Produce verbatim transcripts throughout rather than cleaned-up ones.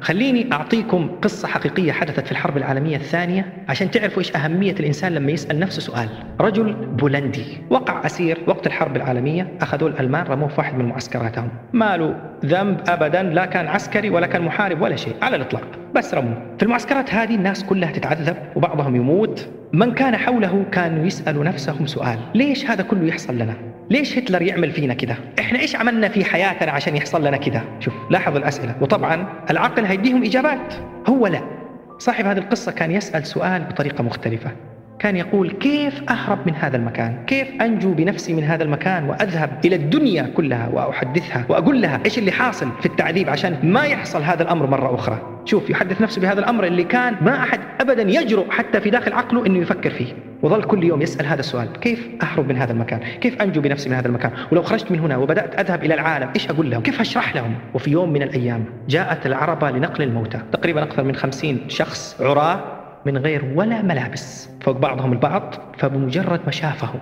خليني أعطيكم قصة حقيقية حدثت في الحرب العالمية الثانية عشان تعرفوا إيش أهمية الإنسان لما يسأل نفسه سؤال. رجل بولندي وقع أسير وقت الحرب العالمية، أخذوا الألمان رموه في واحد من معسكراتهم، ما له ذنب أبدا، لا كان عسكري ولا كان محارب ولا شيء على الإطلاق، بس رموه. في المعسكرات هذه الناس كلها تتعذب وبعضهم يموت. من كان حوله كانوا يسألوا نفسهم سؤال: ليش هذا كله يحصل لنا؟ ليش هتلر يعمل فينا كده؟ إحنا إيش عملنا في حياتنا عشان يحصل لنا كده؟ شوف، لاحظ الأسئلة، وطبعا العقل هيديهم إجابات. هو لا، صاحب هذه القصة كان يسأل سؤال بطريقة مختلفة، كان يقول: كيف أهرب من هذا المكان؟ كيف أنجو بنفسي من هذا المكان وأذهب إلى الدنيا كلها وأحدثها وأقول لها إيش اللي حاصل في التعذيب عشان ما يحصل هذا الأمر مرة أخرى. شوف، يحدث نفسه بهذا الأمر اللي كان ما أحد أبدا يجرؤ حتى في داخل عقله أنه يفكر فيه، وظل كل يوم يسأل هذا السؤال: كيف أهرب من هذا المكان؟ كيف أنجو بنفسي من هذا المكان؟ ولو خرجت من هنا وبدأت أذهب إلى العالم إيش أقول لهم؟ كيف أشرح لهم؟ وفي يوم من الأيام جاءت العربة لنقل الموتى، تقريبا أكثر من خمسين شخص عراة من غير ولا ملابس، فوق بعضهم البعض. فبمجرد ما شافهم،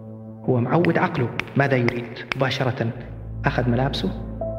هو معود عقله ماذا يريد، مباشرة أخذ ملابسه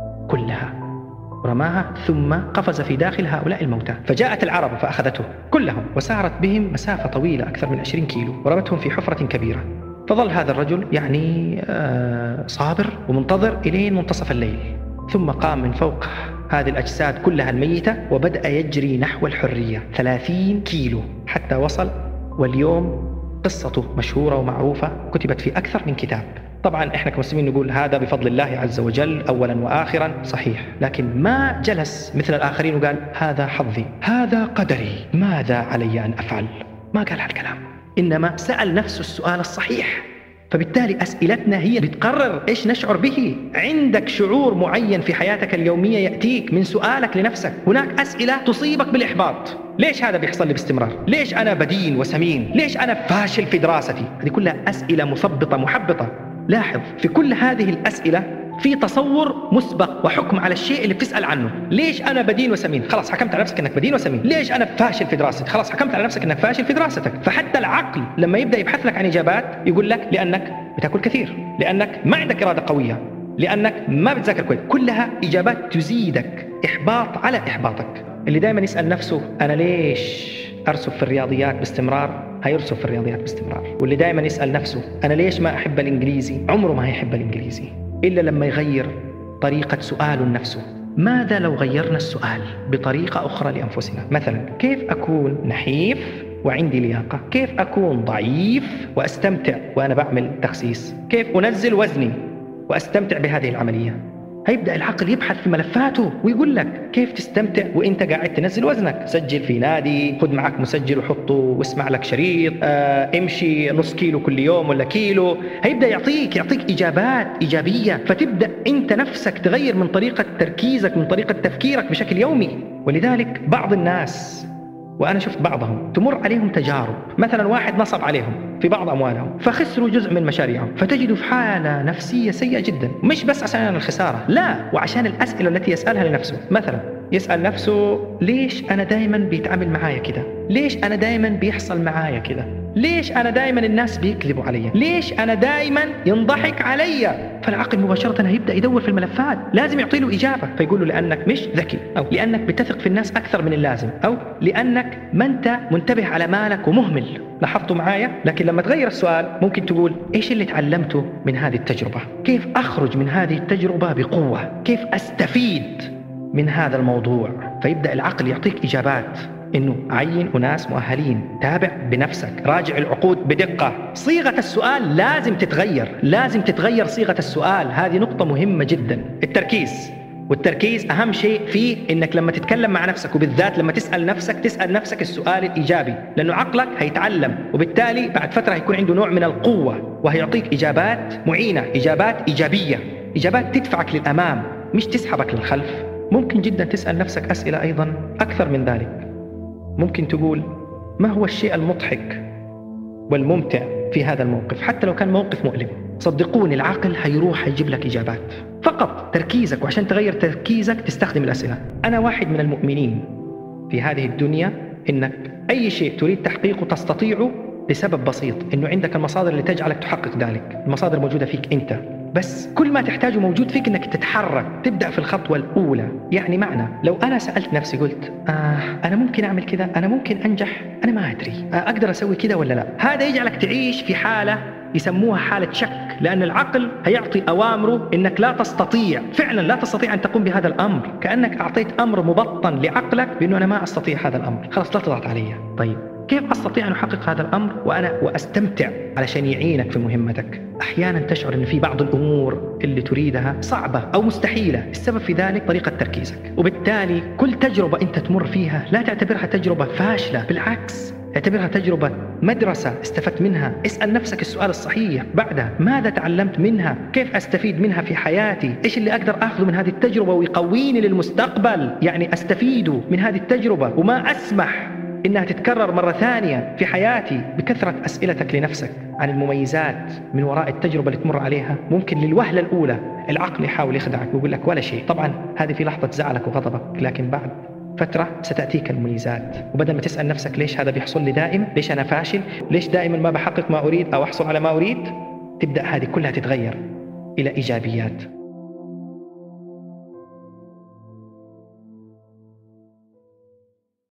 كلها ورماها، ثم قفز في داخل هؤلاء الموتى. فجاءت العرب فأخذته كلهم وسارت بهم مسافة طويلة أكثر من عشرين كيلو ورمتهم في حفرة كبيرة. فظل هذا الرجل يعني آه صابر ومنتظر إلين منتصف الليل، ثم قام من فوق هذه الأجساد كلها الميتة وبدأ يجري نحو الحرية ثلاثين كيلو حتى وصل. واليوم قصته مشهورة ومعروفة، كتبت في أكثر من كتاب. طبعا إحنا كمسلمين نقول هذا بفضل الله عز وجل أولا وآخرا، صحيح، لكن ما جلس مثل الآخرين وقال: هذا حظي، هذا قدري، ماذا علي أن أفعل؟ ما قال هالكلام، إنما سأل نفسه السؤال الصحيح. فبالتالي أسئلتنا هي بتقرر إيش نشعر به. عندك شعور معين في حياتك اليومية يأتيك من سؤالك لنفسك. هناك أسئلة تصيبك بالإحباط: ليش هذا بيحصل لي باستمرار؟ ليش أنا بدين وسمين؟ ليش أنا فاشل في دراستي؟ هذه كلها أسئلة مثبطة محبطة. لاحظ، في كل هذه الأسئلة في تصور مسبق وحكم على الشيء اللي بتسأل عنه. ليش أنا بدين وسمين؟ خلاص حكمت على نفسك أنك بدين وسمين. ليش أنا فاشل في دراستي؟ خلاص حكمت على نفسك أنك فاشل في دراستك. فحتى العقل لما يبدأ يبحث لك عن إجابات يقول لك: لأنك بتاكل كثير، لأنك ما عندك إرادة قوية، لأنك ما بتذاكر كويس. كلها إجابات تزيدك إحباط على إحباطك. اللي دائما يسأل نفسه: أنا ليش أرسب في الرياضيات باستمرار؟ هيرسب في الرياضيات باستمرار. واللي دائما يسأل نفسه: أنا ليش ما أحب الإنجليزي؟ عمره ما هيحب الإنجليزي إلا لما يغير طريقة سؤاله لنفسه. ماذا لو غيرنا السؤال بطريقة أخرى لأنفسنا؟ مثلا: كيف أكون نحيف وعندي لياقة؟ كيف أكون ضعيف وأستمتع وأنا بعمل تخسيس؟ كيف أنزل وزني وأستمتع بهذه العملية؟ هيبدأ العقل يبحث في ملفاته ويقول لك كيف تستمتع وإنت قاعد تنزل وزنك. سجل في نادي، خذ معك مسجل وحطه واسمع لك شريط، آه، امشي نص كيلو كل يوم ولا كيلو. هيبدأ يعطيك يعطيك إجابات إيجابية، فتبدأ أنت نفسك تغير من طريقة تركيزك، من طريقة تفكيرك بشكل يومي. ولذلك بعض الناس، وأنا شفت بعضهم، تمر عليهم تجارب. مثلا واحد نصب عليهم في بعض أموالهم فخسروا جزء من مشاريعهم، فتجدوا في حالة نفسية سيئة جدا، مش بس عشان الخسارة، لا، وعشان الأسئلة التي يسألها لنفسه. مثلا يسأل نفسه: ليش أنا دايما بيتعامل معايا كده؟ ليش أنا دايما بيحصل معايا كده؟ ليش أنا دايما الناس بيكذبوا علي؟ ليش أنا دايما ينضحك علي؟ فالعقل مباشرة هيبدأ يدور في الملفات، لازم يعطي له إجابة. فيقول له: لأنك مش ذكي، أو لأنك بتثق في الناس أكثر من اللازم، أو لأنك ما أنت منتبه على مالك ومهمل. لاحظتوا معايا؟ لكن لما تغير السؤال ممكن تقول: إيش اللي تعلمته من هذه التجربة؟ كيف أخرج من هذه التجربة بقوة؟ كيف أستفيد من هذا الموضوع؟ فيبدأ العقل يعطيك إجابات، إنه عين أناس مؤهلين، تابع بنفسك، راجع العقود بدقة. صيغة السؤال لازم تتغير، لازم تتغير صيغة السؤال. هذه نقطة مهمة جدا. التركيز، والتركيز أهم شيء فيه إنك لما تتكلم مع نفسك، وبالذات لما تسأل نفسك، تسأل نفسك السؤال الإيجابي، لأنه عقلك هيتعلم، وبالتالي بعد فترة هيكون عنده نوع من القوة، وهيعطيك إجابات معينة، إجابات إيجابية، إجابات تدفعك للأمام مش تسحبك للخلف. ممكن جدا تسأل نفسك أسئلة أيضا أكثر من ذلك. ممكن تقول: ما هو الشيء المضحك والممتع في هذا الموقف؟ حتى لو كان موقف مؤلم، صدقوني العقل هيروح هيجيب لك إجابات. فقط تركيزك، وعشان تغير تركيزك تستخدم الأسئلة. أنا واحد من المؤمنين في هذه الدنيا إنك أي شيء تريد تحقيقه تستطيعه لسبب بسيط، إنه عندك المصادر اللي تجعلك تحقق ذلك. المصادر موجودة فيك أنت. بس كل ما تحتاجه موجود فيك انك تتحرك، تبدأ في الخطوة الأولى. يعني معنى لو أنا سألت نفسي قلت آه أنا ممكن أعمل كذا، أنا ممكن أنجح، أنا ما أدري آه أقدر أسوي كذا ولا لا، هذا يجعلك تعيش في حالة يسموها حالة شك، لأن العقل هيعطي أوامره إنك لا تستطيع، فعلا لا تستطيع أن تقوم بهذا الأمر، كأنك أعطيت أمر مبطن لعقلك بأنه أنا ما أستطيع هذا الأمر، خلاص لا تضغط علي. طيب كيف أستطيع أن أحقق هذا الأمر وأنا وأستمتع علشان يعينك في مهمتك؟ أحيانا تشعر أن في بعض الأمور اللي تريدها صعبة أو مستحيلة، السبب في ذلك طريقة تركيزك، وبالتالي كل تجربة أنت تمر فيها لا تعتبرها تجربة فاشلة، بالعكس اعتبرها تجربة مدرسة استفدت منها. اسأل نفسك السؤال الصحيح بعدها، ماذا تعلمت منها؟ كيف أستفيد منها في حياتي؟ إيش اللي أقدر أخذه من هذه التجربة ويقويني للمستقبل؟ يعني أستفيد من هذه التجربة وما أسمح إنها تتكرر مرة ثانية في حياتي. بكثرة أسئلتك لنفسك عن المميزات من وراء التجربة اللي تمر عليها، ممكن للوهلة الأولى العقل يحاول يخدعك ويقول لك ولا شيء، طبعا هذه في لحظة زعلك وغضبك، لكن بعد فترة ستأتيك المميزات، وبدل ما تسأل نفسك ليش هذا بيحصل لي دائم، ليش أنا فاشل، ليش دائما ما بحقق ما أريد أو أحصل على ما أريد، تبدأ هذه كلها تتغير إلى إيجابيات.